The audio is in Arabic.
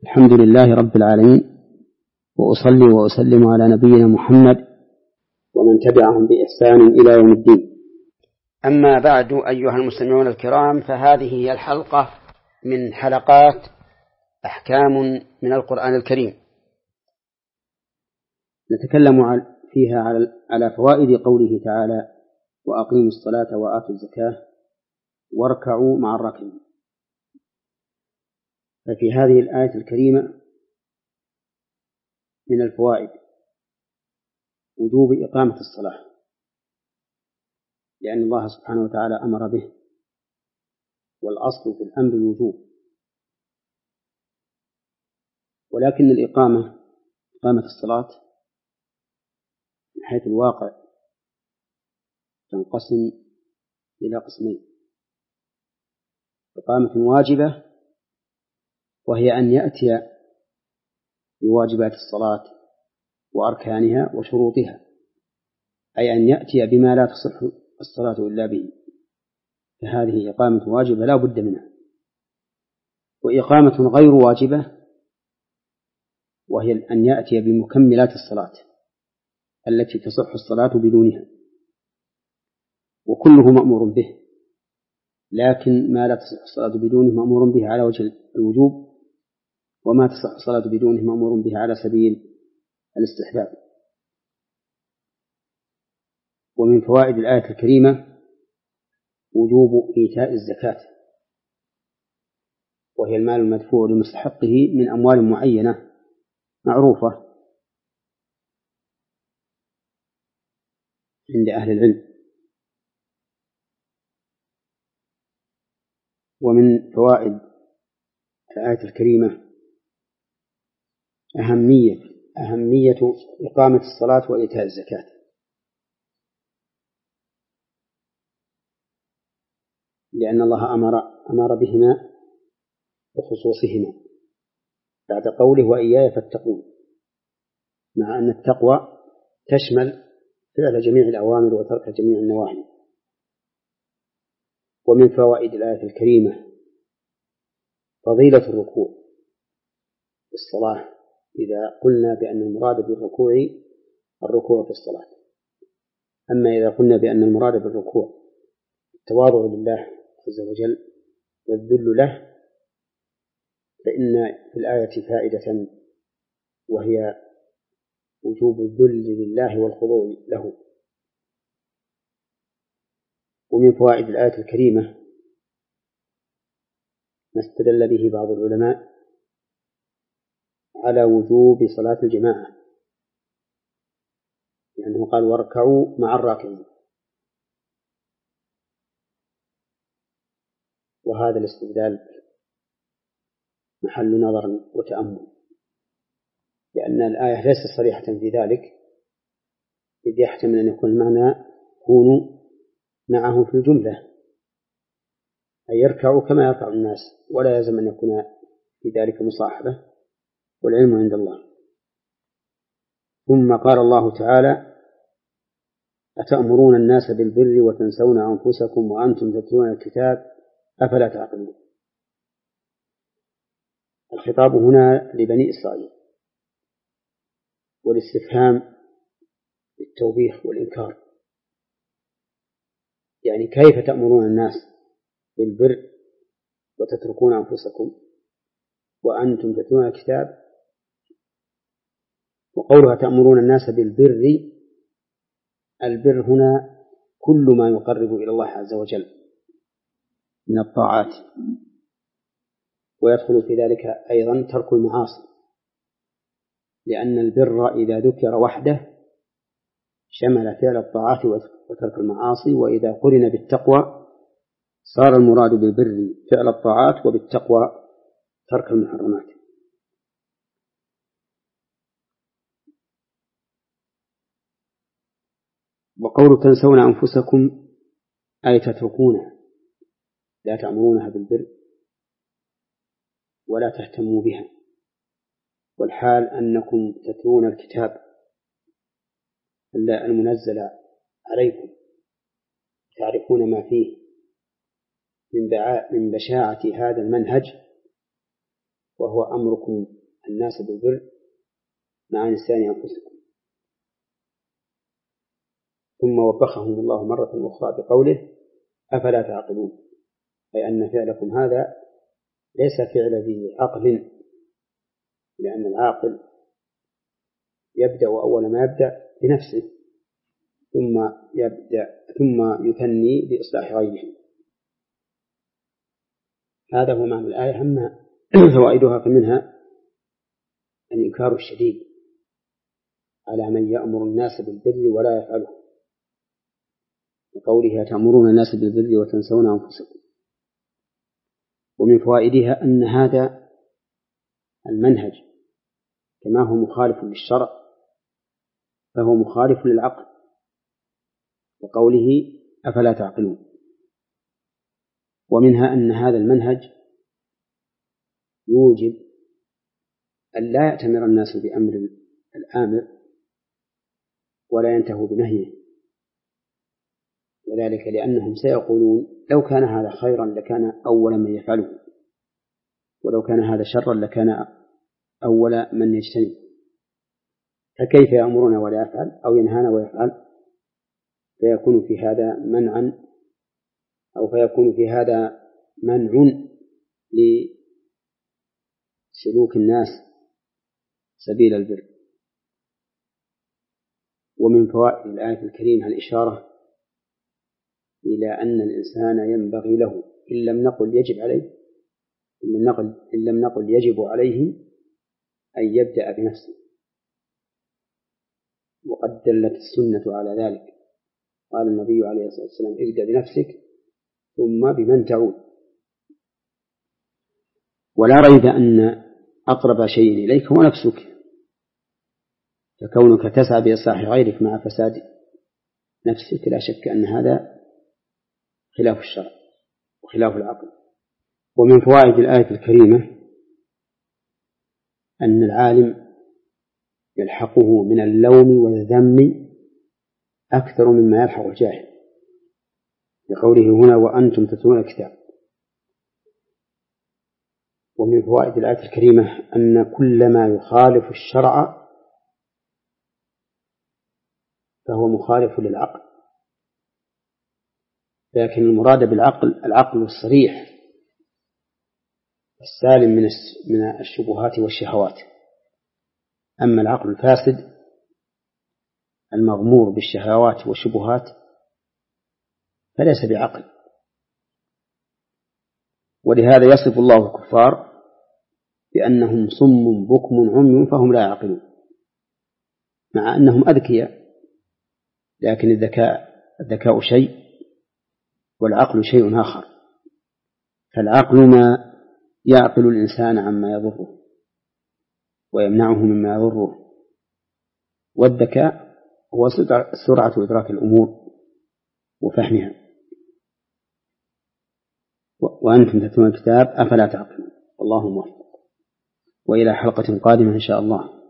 الحمد لله رب العالمين، وأصلي وأسلم على نبينا محمد ومن تبعهم بإحسان إلى يوم الدين. أما بعد، أيها المستمعون الكرام، فهذه هي الحلقة من حلقات أحكام من القرآن الكريم، نتكلم فيها على فوائد قوله تعالى: وأقيموا الصلاة وآتوا الزكاة واركعوا مع الراكعين. ففي هذه الآية الكريمة من الفوائد وجوب إقامة الصلاة، لأن الله سبحانه وتعالى أمر به، والأصل في الأمر الوجوب، ولكن إقامة الصلاة من حيث الواقع تنقسم إلى قسمين: إقامة واجبة، وهي أن يأتي بواجبات الصلاة وأركانها وشروطها، أي أن يأتي بما لا تصح الصلاة إلا به، فهذه إقامة واجبة لا بد منها. وإقامة غير واجبة، وهي أن يأتي بمكملات الصلاة التي تصح الصلاة بدونها، وكله مأمور به، لكن ما لا تصح الصلاة بدونه مأمور به على وجه الوجوب، وما تصح الصلاة بدونه مأمور به على سبيل الاستحباب. ومن فوائد الآية الكريمة وجوب إيتاء الزكاة، وهي المال المدفوع لمستحقه من أموال معينة معروفة عند أهل العلم. ومن فوائد الآية الكريمة أهمية إقامة الصلاة وإيتاء الزكاة، لأن الله أمر بهما بخصوصهما بعد قوله: وإياي فاتقون، مع أن التقوى تشمل فعل جميع الأوامر وترك جميع النواهي. ومن فوائد الآية الكريمة فضيلة الركوع في الصلاة، إذا قلنا بأن المراد بالركوع الركوع في الصلاة. أما إذا قلنا بأن المراد بالركوع التواضع لله عز وجل والذل له، فإن في الآية فائدة، وهي وجوب الذل لله والخضوع له. ومن فوائد الآية الكريمة ما استدل به بعض العلماء على وجوب صلاة الجماعة، لأنه قال: واركعوا مع الراكعين. وهذا الاستدلال محل نظر وتأمل، لأن الآية ليست صريحة في ذلك، إذ يحتمل أن يكون المعنى كونوا معه في الجملة، أي يركعوا كما يركع الناس، ولا يلزم أن يكون في ذلك مصاحبة، والعلم عند الله. ثم قال الله تعالى: أتأمرون الناس بالبر وتنسون أنفسكم وأنتم تتلون الكتاب أفلا تعقلون. الخطاب هنا لبني إسرائيل، والاستفهام للتوبيخ والإنكار، يعني كيف تأمرون الناس بالبر وتتركون أنفسكم وأنتم تتلون الكتاب؟ وقولها تأمرون الناس بالبر، البر هنا كل ما يقرب إلى الله عز وجل من الطاعات، ويدخل في ذلك أيضا ترك المعاصي، لأن البر إذا ذكر وحده شمل فعل الطاعات وترك المعاصي، وإذا قرن بالتقوى صار المراد بالبر فعل الطاعات، وبالتقوى ترك المحرمات. وقول تنسون أنفسكم أي تتركونها، لا تعملونها بالبر ولا تهتموا بها، والحال أنكم تتلون الكتاب المنزل عليكم، تعرفون ما فيه من بشاعة هذا المنهج وهو أمركم الناس بالبر مع نسيان أنفسكم. ثم وبخهم الله مرة أخرى بقوله أفلا تعقلون، أي أن فعلكم هذا ليس فعل ذي عقل، لأن العاقل يبدأ أول ما يبدأ بنفسه ثم يثني بإصلاح غيره. هذا هو معنى الآية. أما فوائدها فمنها الإنكار الشديد على من يأمر الناس بالبر ولا يفعله، لقوله تأمرون الناس بالبر وتنسون أنفسكم. ومن فوائدها أن هذا المنهج كما هو مخالف للشرع فهو مخالف للعقل، لقوله أفلا تعقلون. ومنها أن هذا المنهج يوجب أن لا يأتمر الناس بأمر الآمر ولا ينتهوا بنهيه، وذلك لأنهم سيقولون لو كان هذا خيرا لكان أول من يفعله، ولو كان هذا شرا لكان أول من يجتنب، فكيف يأمرنا ولا يفعل أو ينهانا ويفعل؟ فيكون في هذا منعا أو فيكون في هذا منع لسلوك الناس سبيل البر. ومن فوائد الآية الكريمة الإشارة إلى أن الإنسان ينبغي له إن لم نقل يجب عليه إن لم نقل يجب عليه أن يبدأ بنفسه، وقد دلت السنة على ذلك. قال النبي عليه الصلاة والسلام ابدأ بنفسك ثم بمن تعود. ولا ريب أن أقرب شيء إليك هو نفسك، فكونك تسعى بإصلاح غيرك مع فساد نفسك لا شك أن هذا خلاف الشرع وخلاف العقل. ومن فوائد الآية الكريمة أن العالم يلحقه من اللوم والذم أكثر مما يلحق الجاهل، لقوله هنا وأنتم تتلون الكتاب. ومن فوائد الآية الكريمة أن كل ما يخالف الشرع فهو مخالف للعقل، لكن المراد بالعقل العقل الصريح السالم من الشبهات والشهوات. أما العقل الفاسد المغمور بالشهوات والشبهات فليس بعقل. ولهذا يصف الله الكفار بأنهم صم بكم عمي فهم لا يعقلون، مع أنهم أذكياء، لكن الذكاء شيء والعقل شيء آخر. فالعقل ما يعقل الإنسان عما يضره ويمنعه مما يضره، والذكاء هو سرعة إدراك الأمور وفهمها. وأنتم تتلون الكتاب أفلا تعقلون. اللهم وفق، وإلى حلقة قادمة إن شاء الله.